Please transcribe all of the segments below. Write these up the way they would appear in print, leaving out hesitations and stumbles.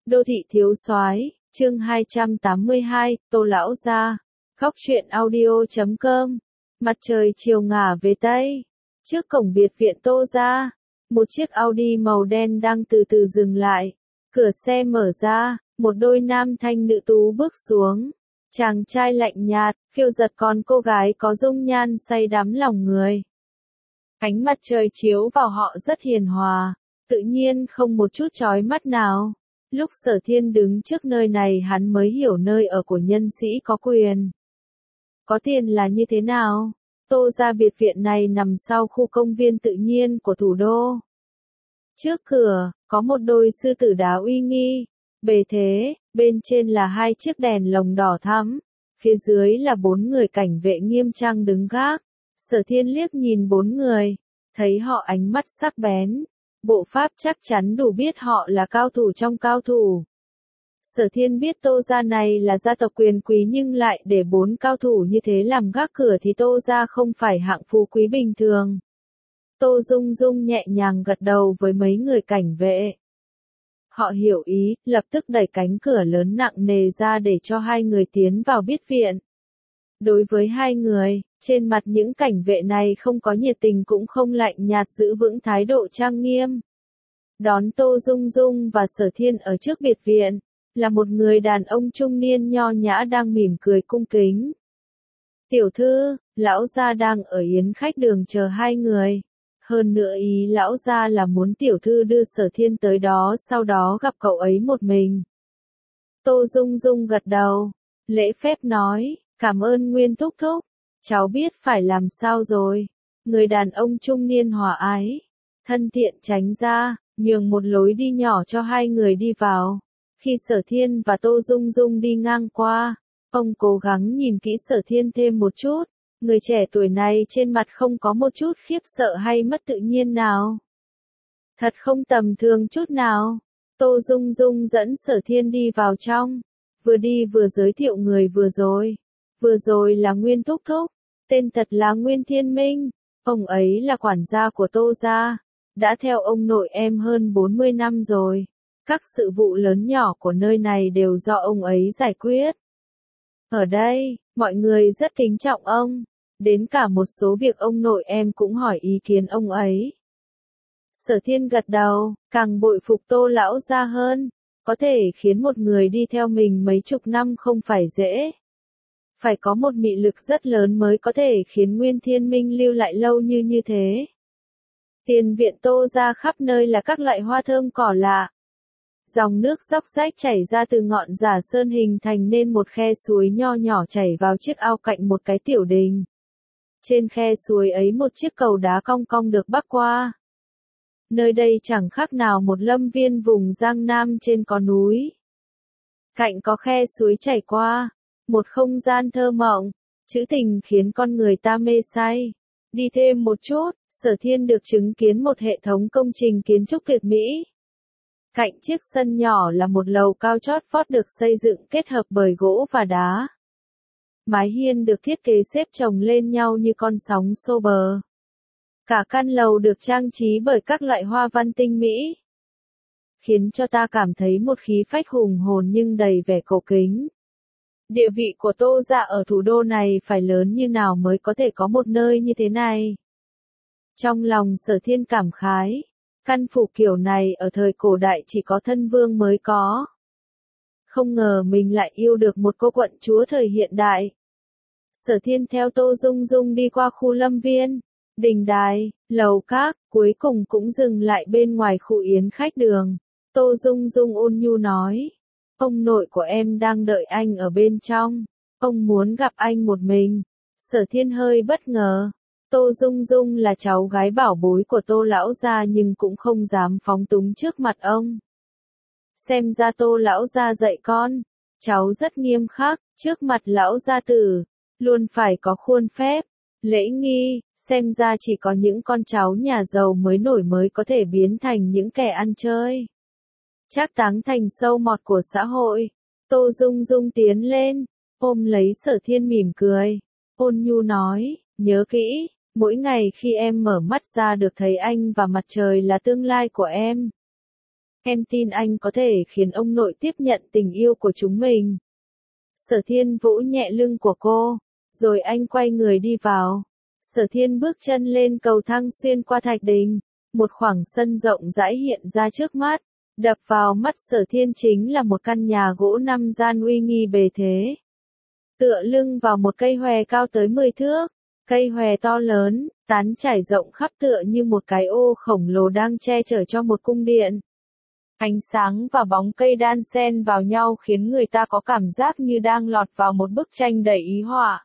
Đô thị thiếu soái, chương 282, Tô lão gia. Góc truyện audio.com. Mặt trời chiều ngả về Tây. Trước cổng biệt viện Tô gia, một chiếc Audi màu đen đang từ từ dừng lại. Cửa xe mở ra, một đôi nam thanh nữ tú bước xuống. Chàng trai lạnh nhạt, phiêu giật, còn cô gái có dung nhan say đắm lòng người. Ánh mặt trời chiếu vào họ rất hiền hòa, tự nhiên không một chút chói mắt nào. Lúc Sở Thiên đứng trước nơi này hắn mới hiểu nơi ở của nhân sĩ có quyền, có tiền là như thế nào. Tô gia biệt viện này nằm sau khu công viên tự nhiên của thủ đô. Trước cửa, có một đôi sư tử đá uy nghi, bề thế, bên trên là hai chiếc đèn lồng đỏ thắm, phía dưới là 4 người cảnh vệ nghiêm trang đứng gác. Sở Thiên liếc nhìn 4 người, thấy họ ánh mắt sắc bén, bộ pháp chắc chắn đủ biết họ là cao thủ trong cao thủ. Sở Thiên biết Tô gia này là gia tộc quyền quý nhưng lại để 4 cao thủ như thế làm gác cửa thì Tô gia không phải hạng phú quý bình thường. Tô Dung Dung nhẹ nhàng gật đầu với mấy người cảnh vệ. Họ hiểu ý, lập tức đẩy cánh cửa lớn nặng nề ra để cho hai người tiến vào biệt viện. Đối với hai người, trên mặt những cảnh vệ này không có nhiệt tình cũng không lạnh nhạt, giữ vững thái độ trang nghiêm. Đón Tô Dung Dung và Sở Thiên ở trước biệt viện, là một người đàn ông trung niên nho nhã đang mỉm cười cung kính. Tiểu thư, lão gia đang ở yến khách đường chờ hai người. Hơn nữa ý lão gia là muốn tiểu thư đưa Sở Thiên tới đó, sau đó gặp cậu ấy một mình. Tô Dung Dung gật đầu, lễ phép nói, cảm ơn Nguyên thúc thúc, cháu biết phải làm sao rồi. Người đàn ông trung niên hòa ái, thân thiện tránh ra, nhường một lối đi nhỏ cho hai người đi vào. Khi Sở Thiên và Tô Dung Dung đi ngang qua, ông cố gắng nhìn kỹ Sở Thiên thêm một chút. Người trẻ tuổi này trên mặt không có một chút khiếp sợ hay mất tự nhiên nào. Thật không tầm thường chút nào. Tô Dung Dung dẫn Sở Thiên đi vào trong, vừa đi vừa giới thiệu người vừa rồi. Vừa rồi là Nguyên thúc thúc, tên thật là Nguyên Thiên Minh, ông ấy là quản gia của Tô gia, đã theo ông nội em hơn 40 năm rồi. Các sự vụ lớn nhỏ của nơi này đều do ông ấy giải quyết. Ở đây, mọi người rất kính trọng ông, đến cả một số việc ông nội em cũng hỏi ý kiến ông ấy. Sở Thiên gật đầu, càng bội phục Tô lão gia hơn, có thể khiến một người đi theo mình mấy chục năm không phải dễ. Phải có một mị lực rất lớn mới có thể khiến Nguyên Thiên Minh lưu lại lâu như thế. Tiền viện Tô gia khắp nơi là các loại hoa thơm cỏ lạ. Dòng nước róc rách chảy ra từ ngọn Giả Sơn hình thành nên một khe suối nho nhỏ chảy vào chiếc ao cạnh một cái tiểu đình. Trên khe suối ấy một chiếc cầu đá cong cong được bắc qua. Nơi đây chẳng khác nào một lâm viên vùng Giang Nam trên có núi. Cạnh có khe suối chảy qua, một không gian thơ mộng, trữ tình khiến con người ta mê say. Đi thêm một chút, Sở Thiên được chứng kiến một hệ thống công trình kiến trúc tuyệt mỹ. Cạnh chiếc sân nhỏ là một lầu cao chót vót được xây dựng kết hợp bởi gỗ và đá. Mái hiên được thiết kế xếp chồng lên nhau như con sóng xô bờ. Cả căn lầu được trang trí bởi các loại hoa văn tinh mỹ, khiến cho ta cảm thấy một khí phách hùng hồn nhưng đầy vẻ cổ kính. Địa vị của Tô gia ở thủ đô này phải lớn như nào mới có thể có một nơi như thế này. Trong lòng Sở Thiên cảm khái, căn phủ kiểu này ở thời cổ đại chỉ có thân vương mới có. Không ngờ mình lại yêu được một cô quận chúa thời hiện đại. Sở Thiên theo Tô Dung Dung đi qua khu lâm viên, đình đài, lầu các, cuối cùng cũng dừng lại bên ngoài khu yến khách đường. Tô Dung Dung ôn nhu nói, ông nội của em đang đợi anh ở bên trong, ông muốn gặp anh một mình. Sở Thiên hơi bất ngờ. Tô Dung Dung là cháu gái bảo bối của Tô lão gia nhưng cũng không dám phóng túng trước mặt ông. Xem ra Tô lão gia dạy con, cháu rất nghiêm khắc, trước mặt lão gia tử, luôn phải có khuôn phép, lễ nghi, xem ra chỉ có những con cháu nhà giàu mới nổi mới có thể biến thành những kẻ ăn chơi. Trác táng thành sâu mọt của xã hội. Tô Dung Dung tiến lên, ôm lấy Sở Thiên mỉm cười, ôn nhu nói, nhớ kỹ. Mỗi ngày khi em mở mắt ra được thấy anh và mặt trời là tương lai của em. Em tin anh có thể khiến ông nội tiếp nhận tình yêu của chúng mình. Sở Thiên vỗ nhẹ lưng của cô, rồi anh quay người đi vào. Sở Thiên bước chân lên cầu thang xuyên qua thạch đình, một khoảng sân rộng rãi hiện ra trước mắt. Đập vào mắt Sở Thiên chính là một căn nhà gỗ 5 gian uy nghi bề thế. Tựa lưng vào một cây hòe cao tới 10 thước, cây hòe to lớn, tán trải rộng khắp tựa như một cái ô khổng lồ đang che chở cho một cung điện. Ánh sáng và bóng cây đan xen vào nhau khiến người ta có cảm giác như đang lọt vào một bức tranh đầy ý họa.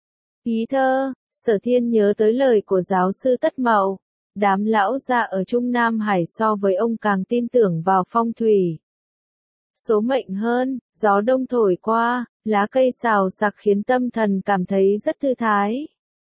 Ý thơ, Sở Thiên nhớ tới lời của giáo sư Tất Mậu. Đám lão già ở Trung Nam Hải so với ông càng tin tưởng vào phong thủy. Số mệnh hơn, gió đông thổi qua, lá cây xào xạc khiến tâm thần cảm thấy rất thư thái.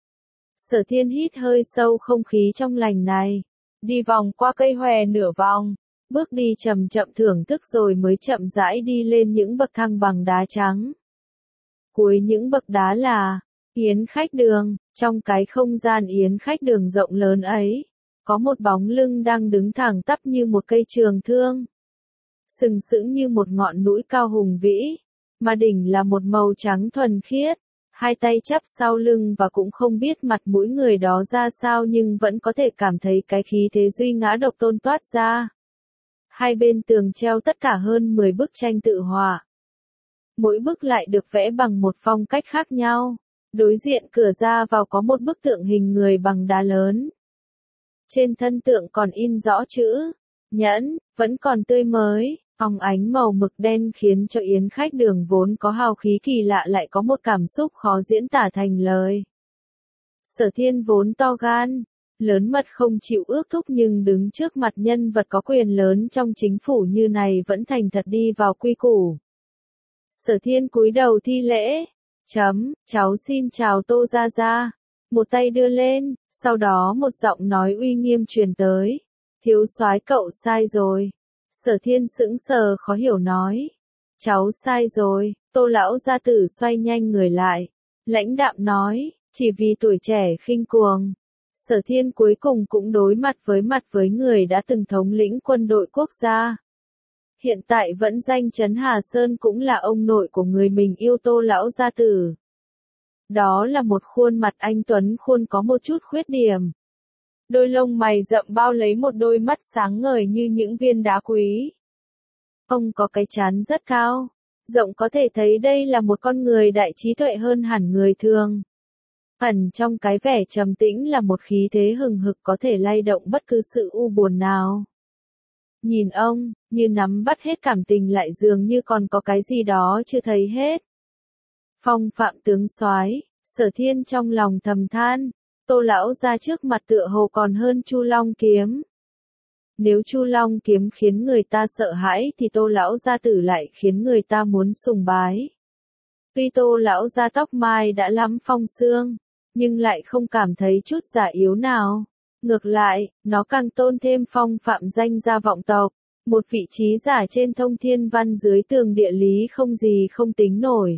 Sở Thiên hít hơi sâu không khí trong lành này, đi vòng qua cây hòe nửa vòng, bước đi chậm chậm thưởng thức rồi mới chậm rãi đi lên những bậc thang bằng đá trắng. Cuối những bậc đá là yến khách đường, trong cái không gian yến khách đường rộng lớn ấy, có một bóng lưng đang đứng thẳng tắp như một cây trường thương. Sừng sững như một ngọn núi cao hùng vĩ, mà đỉnh là một màu trắng thuần khiết, hai tay chắp sau lưng và cũng không biết mặt mũi người đó ra sao nhưng vẫn có thể cảm thấy cái khí thế duy ngã độc tôn toát ra. Hai bên tường treo tất cả hơn 10 bức tranh tự họa. Mỗi bức lại được vẽ bằng một phong cách khác nhau. Đối diện cửa ra vào có một bức tượng hình người bằng đá lớn. Trên thân tượng còn in rõ chữ Nhẫn, vẫn còn tươi mới, óng ánh màu mực đen khiến cho yến khách đường vốn có hào khí kỳ lạ lại có một cảm xúc khó diễn tả thành lời. Sở Thiên vốn to gan, lớn mật không chịu ước thúc nhưng đứng trước mặt nhân vật có quyền lớn trong chính phủ như này vẫn thành thật đi vào quy củ. Sở Thiên cúi đầu thi lễ, cháu xin chào Tô Gia Gia. Một tay đưa lên, sau đó một giọng nói uy nghiêm truyền tới. Thiếu soái cậu sai rồi. Sở Thiên sững sờ khó hiểu nói. Cháu sai rồi, Tô lão gia tử xoay nhanh người lại. Lãnh đạm nói, chỉ vì tuổi trẻ khinh cuồng. Sở Thiên cuối cùng cũng đối mặt với người đã từng thống lĩnh quân đội quốc gia. Hiện tại vẫn danh chấn Hà Sơn cũng là ông nội của người mình yêu Tô lão gia tử. Đó là một khuôn mặt anh tuấn khuôn có một chút khuyết điểm. Đôi lông mày rậm bao lấy một đôi mắt sáng ngời như những viên đá quý. Ông có cái trán rất cao, rộng có thể thấy đây là một con người đại trí tuệ hơn hẳn người thường. Ẩn trong cái vẻ trầm tĩnh là một khí thế hừng hực có thể lay động bất cứ sự u buồn nào. Nhìn ông, như nắm bắt hết cảm tình lại dường như còn có cái gì đó chưa thấy hết. Phong phạm tướng soái, Sở Thiên trong lòng thầm than, Tô lão ra trước mặt tựa hồ còn hơn Chu Long kiếm. Nếu Chu Long kiếm khiến người ta sợ hãi thì Tô lão gia tử lại khiến người ta muốn sùng bái. Tuy Tô lão gia tóc mai đã lắm phong sương, nhưng lại không cảm thấy chút già yếu nào. Ngược lại, nó càng tôn thêm phong phạm danh gia vọng tộc, một vị trí giả trên thông thiên văn dưới tường địa lý không gì không tính nổi.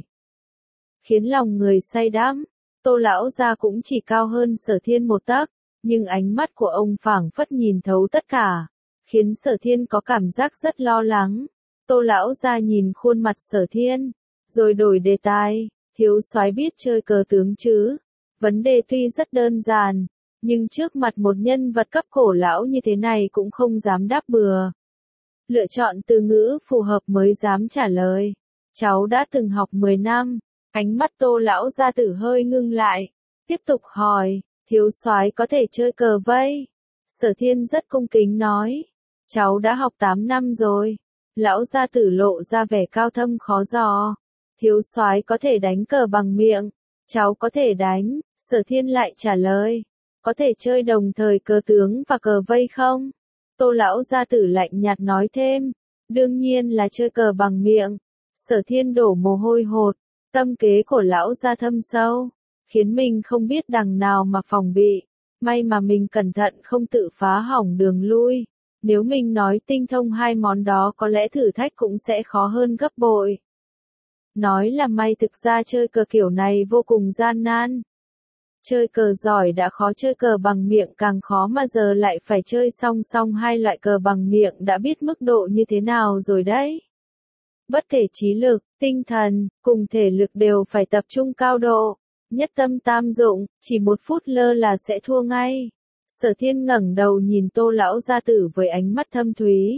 Khiến lòng người say đắm, Tô lão gia cũng chỉ cao hơn Sở Thiên một tấc, nhưng ánh mắt của ông phảng phất nhìn thấu tất cả, khiến Sở Thiên có cảm giác rất lo lắng. Tô lão gia nhìn khuôn mặt Sở Thiên, rồi đổi đề tài, thiếu soái biết chơi cờ tướng chứ? Vấn đề tuy rất đơn giản, nhưng trước mặt một nhân vật cấp cổ lão như thế này cũng không dám đáp bừa. Lựa chọn từ ngữ phù hợp mới dám trả lời. Cháu đã từng học 10 năm. Ánh mắt Tô lão gia tử hơi ngưng lại, tiếp tục hỏi, thiếu soái có thể chơi cờ vây? Sở Thiên rất cung kính nói, cháu đã học 8 năm rồi. Lão gia tử lộ ra vẻ cao thâm khó dò. Thiếu soái có thể đánh cờ bằng miệng, cháu có thể đánh. Sở Thiên lại trả lời, có thể chơi đồng thời cờ tướng và cờ vây không? Tô lão gia tử lạnh nhạt nói thêm, đương nhiên là chơi cờ bằng miệng. Sở Thiên đổ mồ hôi hột. Tâm kế của lão gia thâm sâu, khiến mình không biết đằng nào mà phòng bị. May mà mình cẩn thận không tự phá hỏng đường lui. Nếu mình nói tinh thông hai món đó có lẽ thử thách cũng sẽ khó hơn gấp bội. Nói là may thực ra chơi cờ kiểu này vô cùng gian nan. Chơi cờ giỏi đã khó, chơi cờ bằng miệng càng khó, mà giờ lại phải chơi song song hai loại cờ bằng miệng, đã biết mức độ như thế nào rồi đấy. Bất kể trí lực, tinh thần, cùng thể lực đều phải tập trung cao độ, nhất tâm tam dụng, chỉ một phút lơ là sẽ thua ngay. Sở Thiên ngẩng đầu nhìn Tô lão gia tử với ánh mắt thâm thúy.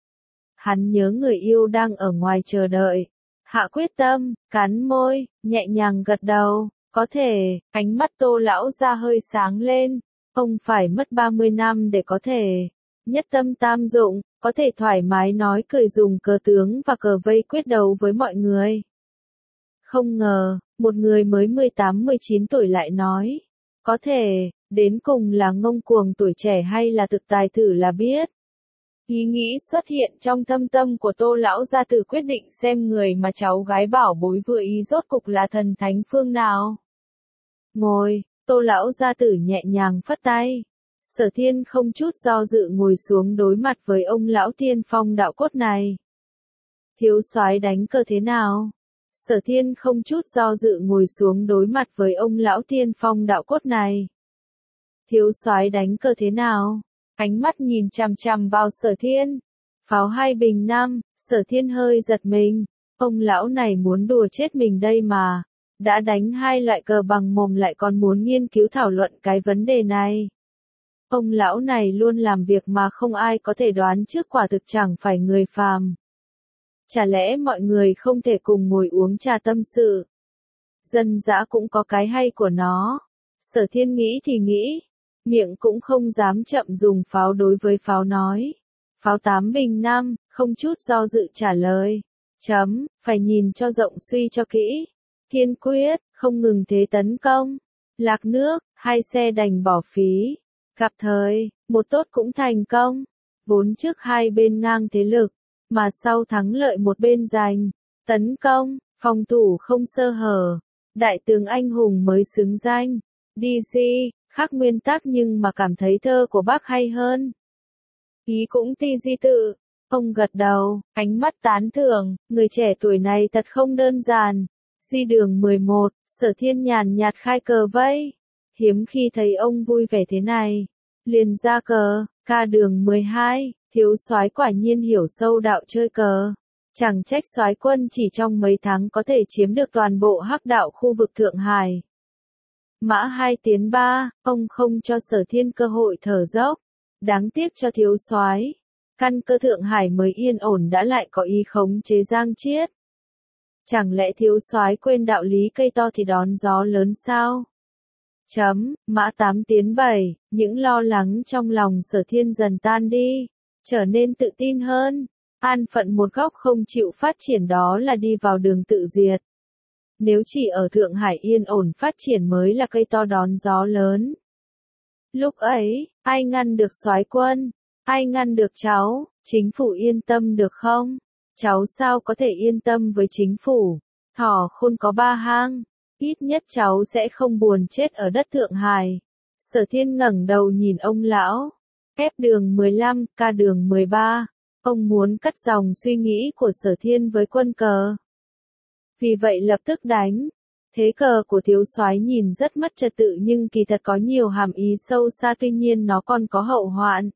Hắn nhớ người yêu đang ở ngoài chờ đợi. Hạ quyết tâm, cắn môi, nhẹ nhàng gật đầu. Có thể, ánh mắt Tô lão gia hơi sáng lên. Ông phải mất 30 năm để có thể nhất tâm tam dụng, có thể thoải mái nói cười dùng cờ tướng và cờ vây quyết đấu với mọi người. Không ngờ, một người mới 18-19 tuổi lại nói. Có thể, đến cùng là ngông cuồng tuổi trẻ hay là thực tài thử là biết. Ý nghĩ xuất hiện trong thâm tâm của Tô lão gia tử, quyết định xem người mà cháu gái bảo bối vừa ý rốt cục là thần thánh phương nào. Ngồi, Tô lão gia tử nhẹ nhàng phất tay. Sở Thiên không chút do dự ngồi xuống đối mặt với ông lão tiên phong đạo cốt này. Thiếu soái đánh cờ thế nào? Sở Thiên không chút do dự ngồi xuống đối mặt với ông lão tiên phong đạo cốt này. Thiếu soái đánh cờ thế nào? Ánh mắt nhìn chằm chằm vào Sở Thiên. Pháo 2 bình 5, Sở Thiên hơi giật mình. Ông lão này muốn đùa chết mình đây mà. Đã đánh 2 loại cờ bằng mồm lại còn muốn nghiên cứu thảo luận cái vấn đề này. Ông lão này luôn làm việc mà không ai có thể đoán trước, quả thực chẳng phải người phàm. Chả lẽ mọi người không thể cùng ngồi uống trà tâm sự? Dân dã cũng có cái hay của nó. Sở Thiên nghĩ thì nghĩ, miệng cũng không dám chậm dùng pháo đối với pháo nói. Pháo 8 bình 5, không chút do dự trả lời. Phải nhìn cho rộng suy cho kỹ. Kiên quyết, không ngừng thế tấn công. Lạc nước, 2 xe đành bỏ phí. Gặp thời, một tốt cũng thành công. Vốn trước hai bên ngang thế lực, mà sau thắng lợi một bên giành. Tấn công, phòng thủ không sơ hở. Đại tướng anh hùng mới xứng danh. DC, khác nguyên tắc nhưng mà cảm thấy thơ của bác hay hơn. Ý cũng ti di tự. Ông gật đầu, ánh mắt tán thưởng, người trẻ tuổi này thật không đơn giản. Di đường 11, Sở Thiên nhàn nhạt khai cờ vây. Hiếm khi thấy ông vui vẻ thế này. Liền ra cờ, ca đường 12, thiếu soái quả nhiên hiểu sâu đạo chơi cờ. Chẳng trách soái quân chỉ trong mấy tháng có thể chiếm được toàn bộ hắc đạo khu vực Thượng Hải. Mã 2 tiến 3, ông không cho Sở Thiên cơ hội thở dốc. Đáng tiếc cho thiếu soái. Căn cơ Thượng Hải mới yên ổn đã lại có ý khống chế Giang Chiết. Chẳng lẽ thiếu soái quên đạo lý cây to thì đón gió lớn sao? Mã 8 tiến 7, những lo lắng trong lòng Sở Thiên dần tan đi, trở nên tự tin hơn. An phận một góc không chịu phát triển đó là đi vào đường tự diệt. Nếu chỉ ở Thượng Hải yên ổn phát triển mới là cây to đón gió lớn. Lúc ấy, ai ngăn được soái quân? Ai ngăn được cháu? Chính phủ yên tâm được không? Cháu sao có thể yên tâm với chính phủ? Thỏ khôn có 3 hang. Ít nhất cháu sẽ không buồn chết ở đất Thượng Hải. Sở Thiên ngẩng đầu nhìn ông lão. Ép đường 15, ca đường 13. Ông muốn cắt dòng suy nghĩ của Sở Thiên với quân cờ. Vì vậy lập tức đánh. Thế cờ của thiếu soái nhìn rất mất trật tự nhưng kỳ thật có nhiều hàm ý sâu xa, tuy nhiên nó còn có hậu hoạn.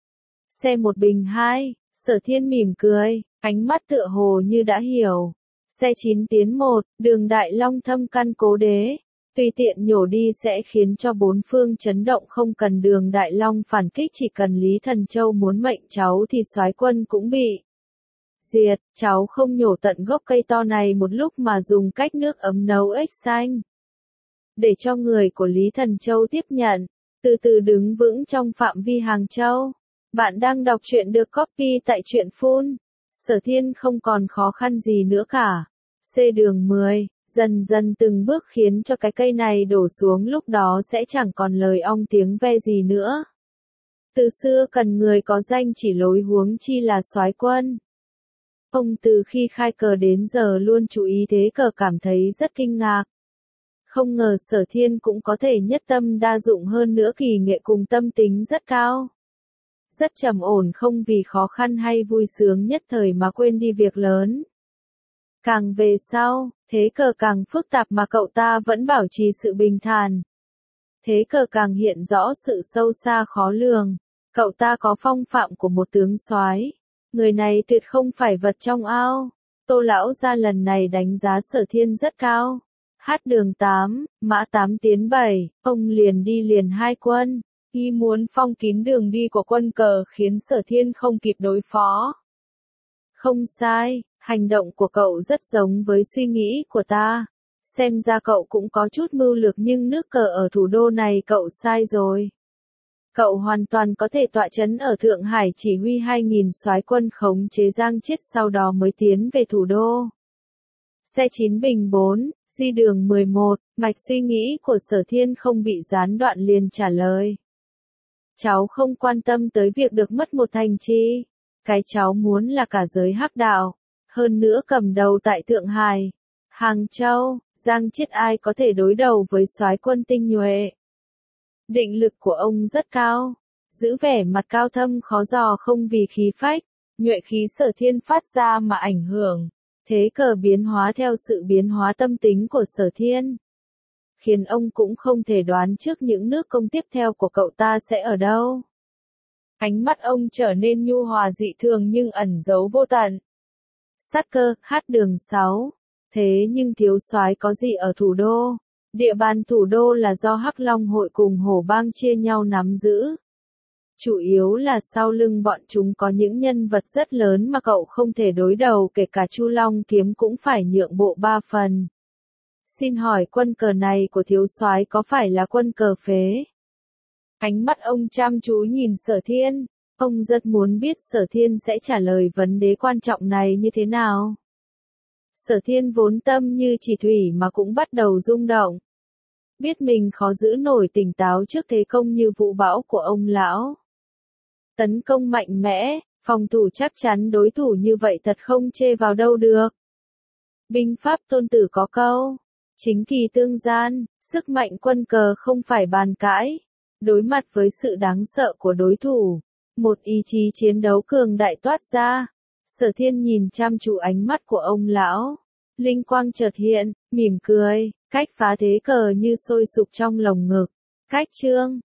Xe 1 bình 2, Sở Thiên mỉm cười, ánh mắt tựa hồ như đã hiểu. Xe 9 tiến 1, đường Đại Long thâm căn cố đế. Tùy tiện nhổ đi sẽ khiến cho bốn phương chấn động, không cần đường Đại Long phản kích, chỉ cần Lý Thần Châu muốn mệnh cháu thì soái quân cũng bị diệt. Cháu không nhổ tận gốc cây to này một lúc mà dùng cách nước ấm nấu ếch xanh. Để cho người của Lý Thần Châu tiếp nhận, từ từ đứng vững trong phạm vi Hàng Châu. Bạn đang đọc truyện được copy tại truyện Phun. Sở Thiên không còn khó khăn gì nữa cả. C đường 10, dần dần từng bước khiến cho cái cây này đổ xuống, lúc đó sẽ chẳng còn lời ong tiếng ve gì nữa. Từ xưa cần người có danh chỉ lối, huống chi là soái quân. Ông từ khi khai cờ đến giờ luôn chú ý thế cờ, cảm thấy rất kinh ngạc. Không ngờ Sở Thiên cũng có thể nhất tâm đa dụng, hơn nữa kỳ nghệ cùng tâm tính rất cao. Rất trầm ổn, không vì khó khăn hay vui sướng nhất thời mà quên đi việc lớn. Càng về sau, thế cờ càng phức tạp mà cậu ta vẫn bảo trì sự bình thản. Thế cờ càng hiện rõ sự sâu xa khó lường. Cậu ta có phong phạm của một tướng soái. Người này tuyệt không phải vật trong ao. Tô lão gia lần này đánh giá Sở Thiên rất cao. Hát đường 8, mã 8 tiến 7, ông liền đi liền 2 quân. Y muốn phong kín đường đi của quân cờ khiến Sở Thiên không kịp đối phó. Không sai, hành động của cậu rất giống với suy nghĩ của ta. Xem ra cậu cũng có chút mưu lược nhưng nước cờ ở thủ đô này cậu sai rồi. Cậu hoàn toàn có thể tọa chấn ở Thượng Hải chỉ huy 2.000 soái quân khống chế Giang Chiết sau đó mới tiến về thủ đô. Xe 9 bình 4, di đường 11, mạch suy nghĩ của Sở Thiên không bị gián đoạn liền trả lời. Cháu không quan tâm tới việc được mất một thành trì. Cái cháu muốn là cả giới hắc đạo. Hơn nữa cầm đầu tại Thượng Hải, Hàng Châu, Giang Chiết ai có thể đối đầu với soái quân tinh nhuệ. Định lực của ông rất cao. Giữ vẻ mặt cao thâm khó dò không vì khí phách, nhuệ khí Sở Thiên phát ra mà ảnh hưởng. Thế cờ biến hóa theo sự biến hóa tâm tính của Sở Thiên. Khiến ông cũng không thể đoán trước những nước công tiếp theo của cậu ta sẽ ở đâu. Ánh mắt ông trở nên nhu hòa dị thường nhưng ẩn giấu vô tận. Sát cơ, hát đường 6. Thế nhưng thiếu soái có gì ở thủ đô? Địa bàn thủ đô là do Hắc Long hội cùng Hổ Bang chia nhau nắm giữ. Chủ yếu là sau lưng bọn chúng có những nhân vật rất lớn mà cậu không thể đối đầu, kể cả Chu Long Kiếm cũng phải nhượng bộ 3 phần. Xin hỏi quân cờ này của thiếu soái có phải là quân cờ phế? Ánh mắt ông chăm chú nhìn Sở Thiên, ông rất muốn biết Sở Thiên sẽ trả lời vấn đề quan trọng này như thế nào. Sở Thiên vốn tâm như chỉ thủy mà cũng bắt đầu rung động. Biết mình khó giữ nổi tỉnh táo trước thế công như vũ bão của ông lão. Tấn công mạnh mẽ, phòng thủ chắc chắn đối thủ như vậy thật không chê vào đâu được. Binh pháp Tôn Tử có câu, chính kỳ tương gian, sức mạnh quân cờ không phải bàn cãi. Đối mặt với sự đáng sợ của đối thủ, một ý chí chiến đấu cường đại toát ra. Sở Thiên nhìn chăm chú ánh mắt của ông lão. Linh quang chợt hiện, mỉm cười, cách phá thế cờ như sôi sục trong lồng ngực. Cách chương